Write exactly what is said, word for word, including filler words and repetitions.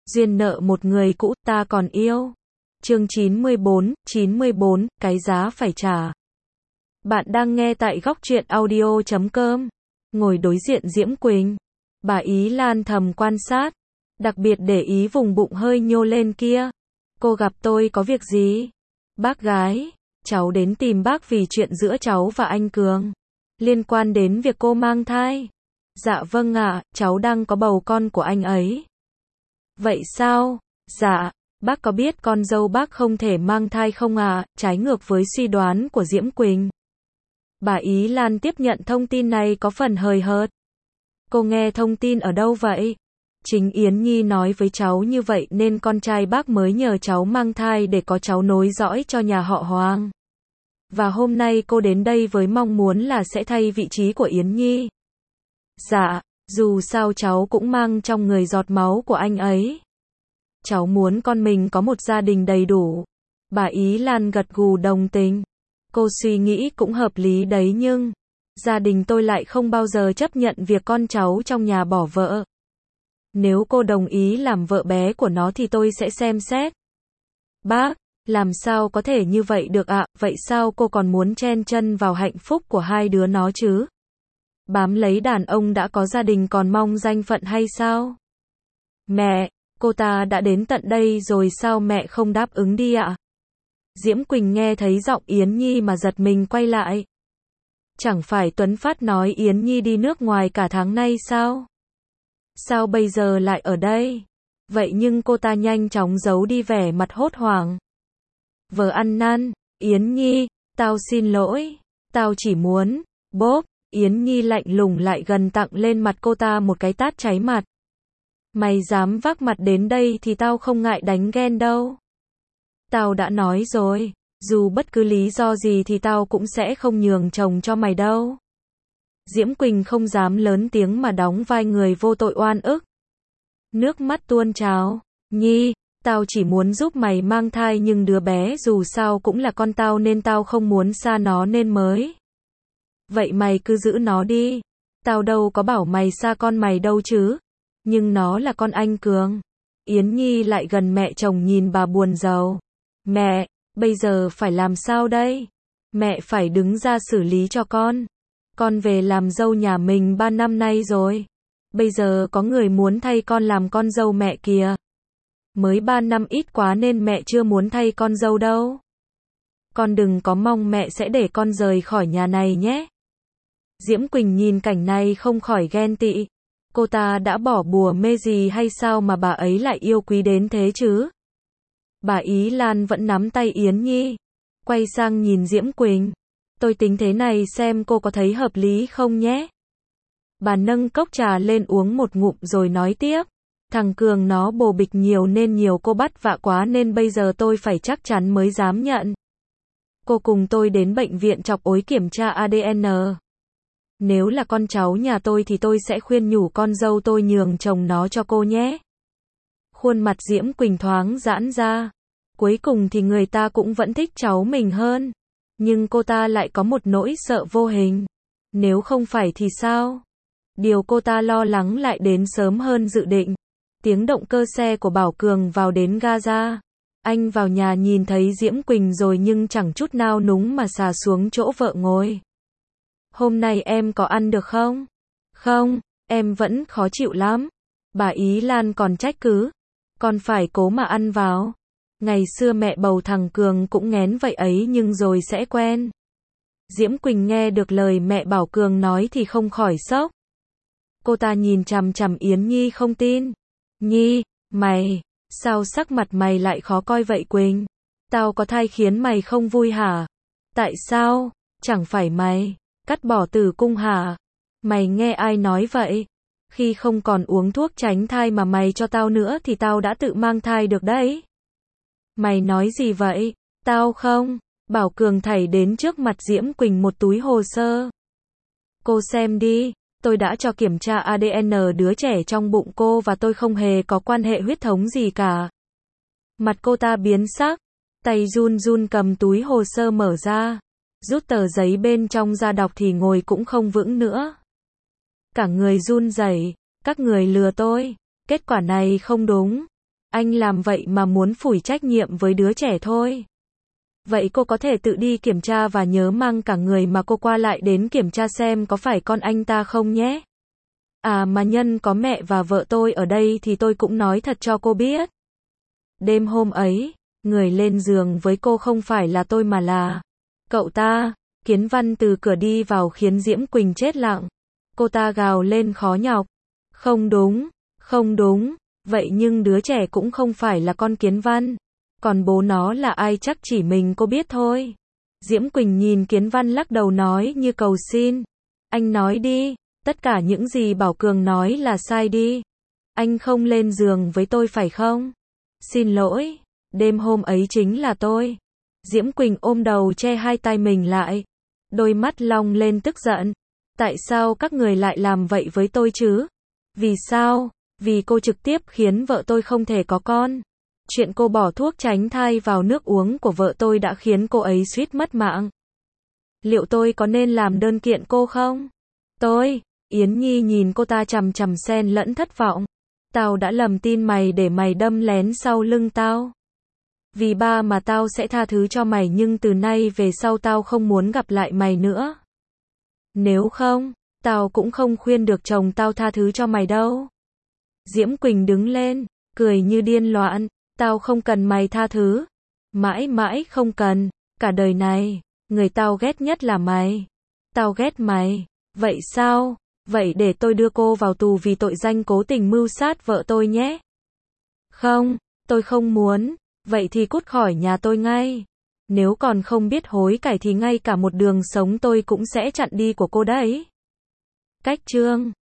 Duyên nợ một người cũ ta còn yêu. Chương chín mươi bốn, chín mươi bốn, cái giá phải trả. Bạn đang nghe tại góc truyện audio chấm com. Ngồi đối diện Diễm Quỳnh. Bà Ý Lan thầm quan sát. Đặc biệt để ý vùng bụng hơi nhô lên kia. Cô gặp tôi có việc gì? Bác gái, cháu đến tìm bác vì chuyện giữa cháu và anh Cường. Liên quan đến việc cô mang thai. Dạ vâng ạ, cháu đang có bầu con của anh ấy. Vậy sao? Dạ, bác có biết con dâu bác không thể mang thai không ạ, trái ngược với suy đoán của Diễm Quỳnh. Bà Ý Lan tiếp nhận thông tin này có phần hời hợt. Cô nghe thông tin ở đâu vậy? Chính Yến Nhi nói với cháu như vậy nên con trai bác mới nhờ cháu mang thai để có cháu nối dõi cho nhà họ Hoàng. Và hôm nay cô đến đây với mong muốn là sẽ thay vị trí của Yến Nhi. Dạ, dù sao cháu cũng mang trong người giọt máu của anh ấy. Cháu muốn con mình có một gia đình đầy đủ. Bà Ý Lan gật gù đồng tình. Cô suy nghĩ cũng hợp lý đấy nhưng gia đình tôi lại không bao giờ chấp nhận việc con cháu trong nhà bỏ vợ. Nếu cô đồng ý làm vợ bé của nó thì tôi sẽ xem xét. Bác, làm sao có thể như vậy được ạ, vậy sao cô còn muốn chen chân vào hạnh phúc của hai đứa nó chứ? Bám lấy đàn ông đã có gia đình còn mong danh phận hay sao? Mẹ, cô ta đã đến tận đây rồi sao mẹ không đáp ứng đi ạ? Diễm Quỳnh nghe thấy giọng Yến Nhi mà giật mình quay lại. Chẳng phải Tuấn Phát nói Yến Nhi đi nước ngoài cả tháng nay sao? Sao bây giờ lại ở đây? Vậy nhưng cô ta nhanh chóng giấu đi vẻ mặt hốt hoảng. Vợ ăn năn, Yến Nhi, tao xin lỗi, tao chỉ muốn, bốp, Yến Nhi lạnh lùng lại gần tặng lên mặt cô ta một cái tát cháy mặt. Mày dám vác mặt đến đây thì tao không ngại đánh ghen đâu. Tao đã nói rồi, dù bất cứ lý do gì thì tao cũng sẽ không nhường chồng cho mày đâu. Diễm Quỳnh không dám lớn tiếng mà đóng vai người vô tội oan ức. Nước mắt tuôn trào, Nhi, tao chỉ muốn giúp mày mang thai nhưng đứa bé dù sao cũng là con tao nên tao không muốn xa nó nên mới. Vậy mày cứ giữ nó đi, tao đâu có bảo mày xa con mày đâu chứ, nhưng nó là con anh Cường. Yến Nhi lại gần mẹ chồng nhìn bà buồn rầu. Mẹ, bây giờ phải làm sao đây? Mẹ phải đứng ra xử lý cho con. Con về làm dâu nhà mình ba năm nay rồi. Bây giờ có người muốn thay con làm con dâu mẹ kìa. Mới ba năm ít quá nên mẹ chưa muốn thay con dâu đâu. Con đừng có mong mẹ sẽ để con rời khỏi nhà này nhé. Diễm Quỳnh nhìn cảnh này không khỏi ghen tị. Cô ta đã bỏ bùa mê gì hay sao mà bà ấy lại yêu quý đến thế chứ? Bà Ý Lan vẫn nắm tay Yến Nhi. Quay sang nhìn Diễm Quỳnh. Tôi tính thế này xem cô có thấy hợp lý không nhé. Bà nâng cốc trà lên uống một ngụm rồi nói tiếp. Thằng Cường nó bồ bịch nhiều nên nhiều cô bắt vạ quá nên bây giờ tôi phải chắc chắn mới dám nhận. Cô cùng tôi đến bệnh viện Chọc Ối kiểm tra a đê en. Nếu là con cháu nhà tôi thì tôi sẽ khuyên nhủ con dâu tôi nhường chồng nó cho cô nhé. Khuôn mặt Diễm Quỳnh thoáng giãn ra. Cuối cùng thì người ta cũng vẫn thích cháu mình hơn. Nhưng cô ta lại có một nỗi sợ vô hình. Nếu không phải thì sao? Điều cô ta lo lắng lại đến sớm hơn dự định. Tiếng động cơ xe của Bảo Cường vào đến Gaza. Anh vào nhà nhìn thấy Diễm Quỳnh rồi nhưng chẳng chút nao núng mà xà xuống chỗ vợ ngồi. Hôm nay em có ăn được không? Không, em vẫn khó chịu lắm. Bà Ý Lan còn trách cứ. Con phải cố mà ăn vào. Ngày xưa mẹ bầu thằng Cường cũng nghén vậy ấy nhưng rồi sẽ quen. Diễm Quỳnh nghe được lời mẹ Bảo Cường nói thì không khỏi sốc. Cô ta nhìn chằm chằm Yến Nhi không tin. Nhi, mày, sao sắc mặt mày lại khó coi vậy Quỳnh? Tao có thai khiến mày không vui hả? Tại sao? Chẳng phải mày cắt bỏ tử cung hả? Mày nghe ai nói vậy? Khi không còn uống thuốc tránh thai mà mày cho tao nữa thì tao đã tự mang thai được đấy. Mày nói gì vậy? Tao không. Bảo Cường thảy đến trước mặt Diễm Quỳnh một túi hồ sơ. Cô xem đi, tôi đã cho kiểm tra a đê en đứa trẻ trong bụng cô và tôi không hề có quan hệ huyết thống gì cả. Mặt cô ta biến sắc, tay run run cầm túi hồ sơ mở ra, rút tờ giấy bên trong ra đọc thì ngồi cũng không vững nữa. Cả người run rẩy, các người lừa tôi, kết quả này không đúng. Anh làm vậy mà muốn phủi trách nhiệm với đứa trẻ thôi. Vậy cô có thể tự đi kiểm tra và nhớ mang cả người mà cô qua lại đến kiểm tra xem có phải con anh ta không nhé. À mà nhân có mẹ và vợ tôi ở đây thì tôi cũng nói thật cho cô biết. Đêm hôm ấy, người lên giường với cô không phải là tôi mà là cậu ta. Kiến Văn từ cửa đi vào khiến Diễm Quỳnh chết lặng. Cô ta gào lên khó nhọc. Không đúng, không đúng, vậy nhưng đứa trẻ cũng không phải là con Kiến Văn. Còn bố nó là ai chắc chỉ mình cô biết thôi. Diễm Quỳnh nhìn Kiến Văn lắc đầu nói như cầu xin. Anh nói đi, tất cả những gì Bảo Cường nói là sai đi. Anh không lên giường với tôi phải không? Xin lỗi, đêm hôm ấy chính là tôi. Diễm Quỳnh ôm đầu che hai tay mình lại. Đôi mắt long lên tức giận. Tại sao các người lại làm vậy với tôi chứ? Vì sao? Vì cô trực tiếp khiến vợ tôi không thể có con. Chuyện cô bỏ thuốc tránh thai vào nước uống của vợ tôi đã khiến cô ấy suýt mất mạng. Liệu tôi có nên làm đơn kiện cô không? Tôi, Yến Nhi nhìn cô ta chằm chằm xen lẫn thất vọng. Tao đã lầm tin mày để mày đâm lén sau lưng tao. Vì ba mà tao sẽ tha thứ cho mày nhưng từ nay về sau tao không muốn gặp lại mày nữa. Nếu không, tao cũng không khuyên được chồng tao tha thứ cho mày đâu. Diễm Quỳnh đứng lên, cười như điên loạn. Tao không cần mày tha thứ. Mãi mãi không cần. Cả đời này, người tao ghét nhất là mày. Tao ghét mày. Vậy sao? Vậy để tôi đưa cô vào tù vì tội danh cố tình mưu sát vợ tôi nhé. Không, tôi không muốn. Vậy thì cút khỏi nhà tôi ngay. Nếu còn không biết hối cải thì ngay cả một đường sống tôi cũng sẽ chặn đi của cô đấy. Cách chương